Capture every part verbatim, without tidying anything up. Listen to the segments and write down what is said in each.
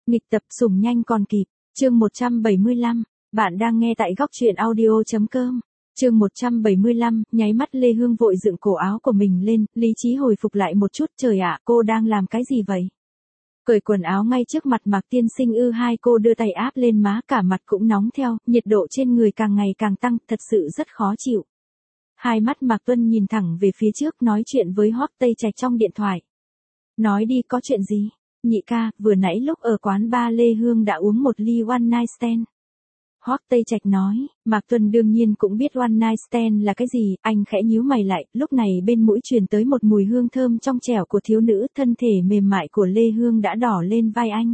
Nghịch tập sủng nhanh còn kịp, chương một trăm bảy mươi lăm, bạn đang nghe tại góc truyện audio.com. Chương một trăm bảy mươi lăm, nháy mắt Lê Hương vội dựng cổ áo của mình lên, lý trí hồi phục lại một chút, trời ạ, cô đang làm cái gì vậy? Cởi quần áo ngay trước mặt Mạc Tiên Sinh ư? Hai cô đưa tay áp lên má, cả mặt cũng nóng theo, nhiệt độ trên người càng ngày càng tăng, thật sự rất khó chịu. Hai mắt Mạc Tuân nhìn thẳng về phía trước, nói chuyện với Hoắc Tây Trạch trong điện thoại. Nói đi, có chuyện gì? Nhị ca, vừa nãy lúc ở quán bar Lê Hương đã uống một ly one night stand. Hoắc Tây Trạch nói, Mạc Tuân đương nhiên cũng biết one night stand là cái gì, anh khẽ nhíu mày lại, lúc này bên mũi truyền tới một mùi hương thơm trong trẻo của thiếu nữ, thân thể mềm mại của Lê Hương đã đỏ lên vai anh.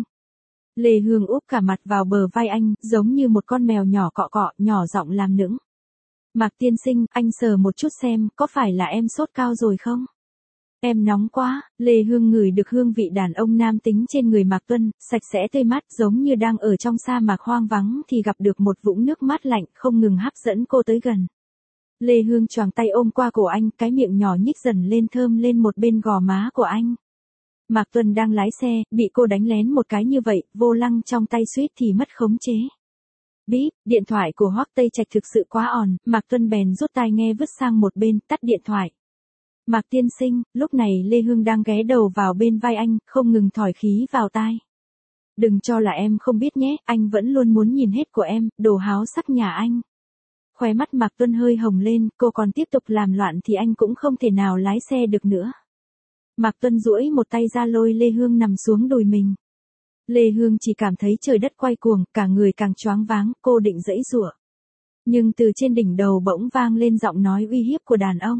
Lê Hương úp cả mặt vào bờ vai anh, giống như một con mèo nhỏ cọ cọ, nhỏ giọng làm nũng. Mạc Tiên Sinh, anh sờ một chút xem, có phải là em sốt cao rồi không? Em nóng quá. Lê Hương ngửi được hương vị đàn ông nam tính trên người Mạc Tuân, sạch sẽ tươi mát, giống như đang ở trong sa mạc hoang vắng thì gặp được một vũng nước mát lạnh, không ngừng hấp dẫn cô tới gần. Lê Hương choàng tay ôm qua cổ anh, cái miệng nhỏ nhích dần lên, thơm lên một bên gò má của anh. Mạc Tuân đang lái xe, bị cô đánh lén một cái như vậy, vô lăng trong tay suýt thì mất khống chế. Bíp, điện thoại của Hoắc Tây Trạch thực sự quá ồn, Mạc Tuân bèn rút tai nghe vứt sang một bên, tắt điện thoại. Mạc Tiên Sinh, lúc này Lê Hương đang ghé đầu vào bên vai anh, không ngừng thổi khí vào tai. Đừng cho là em không biết nhé, anh vẫn luôn muốn nhìn hết của em, đồ háo sắc nhà anh. Khóe mắt Mạc Tuân hơi hồng lên, cô còn tiếp tục làm loạn thì anh cũng không thể nào lái xe được nữa. Mạc Tuân duỗi một tay ra lôi Lê Hương nằm xuống đùi mình. Lê Hương chỉ cảm thấy trời đất quay cuồng, cả người càng choáng váng, cô định giãy giụa. Nhưng từ trên đỉnh đầu bỗng vang lên giọng nói uy hiếp của đàn ông.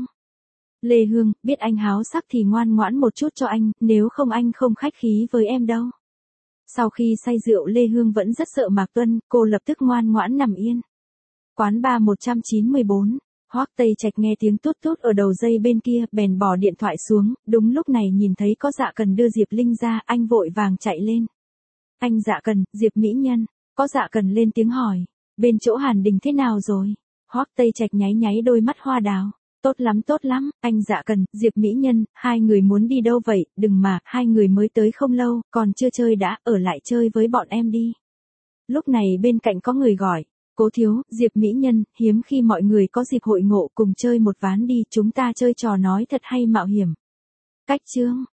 Lê Hương, biết anh háo sắc thì ngoan ngoãn một chút cho anh, nếu không anh không khách khí với em đâu. Sau khi say rượu Lê Hương vẫn rất sợ Mạc Tuân, cô lập tức ngoan ngoãn nằm yên. Quán bar một trăm chín mươi bốn, Hoắc Tây Trạch nghe tiếng tút tút ở đầu dây bên kia, bèn bỏ điện thoại xuống, đúng lúc này nhìn thấy có Dạ Cần đưa Diệp Linh ra, anh vội vàng chạy lên. Anh Dạ Cần, Diệp mỹ nhân, có Dạ Cần lên tiếng hỏi, bên chỗ Hàn Đình thế nào rồi? Hoắc Tây Trạch nháy nháy đôi mắt hoa đào. Tốt lắm tốt lắm, anh Dạ Cần, Diệp mỹ nhân, hai người muốn đi đâu vậy? Đừng mà, hai người mới tới không lâu, còn chưa chơi đã, ở lại chơi với bọn em đi. Lúc này bên cạnh có người gọi, Cố thiếu, Diệp mỹ nhân, hiếm khi mọi người có dịp hội ngộ, cùng chơi một ván đi, chúng ta chơi trò nói thật hay mạo hiểm. Cách chương,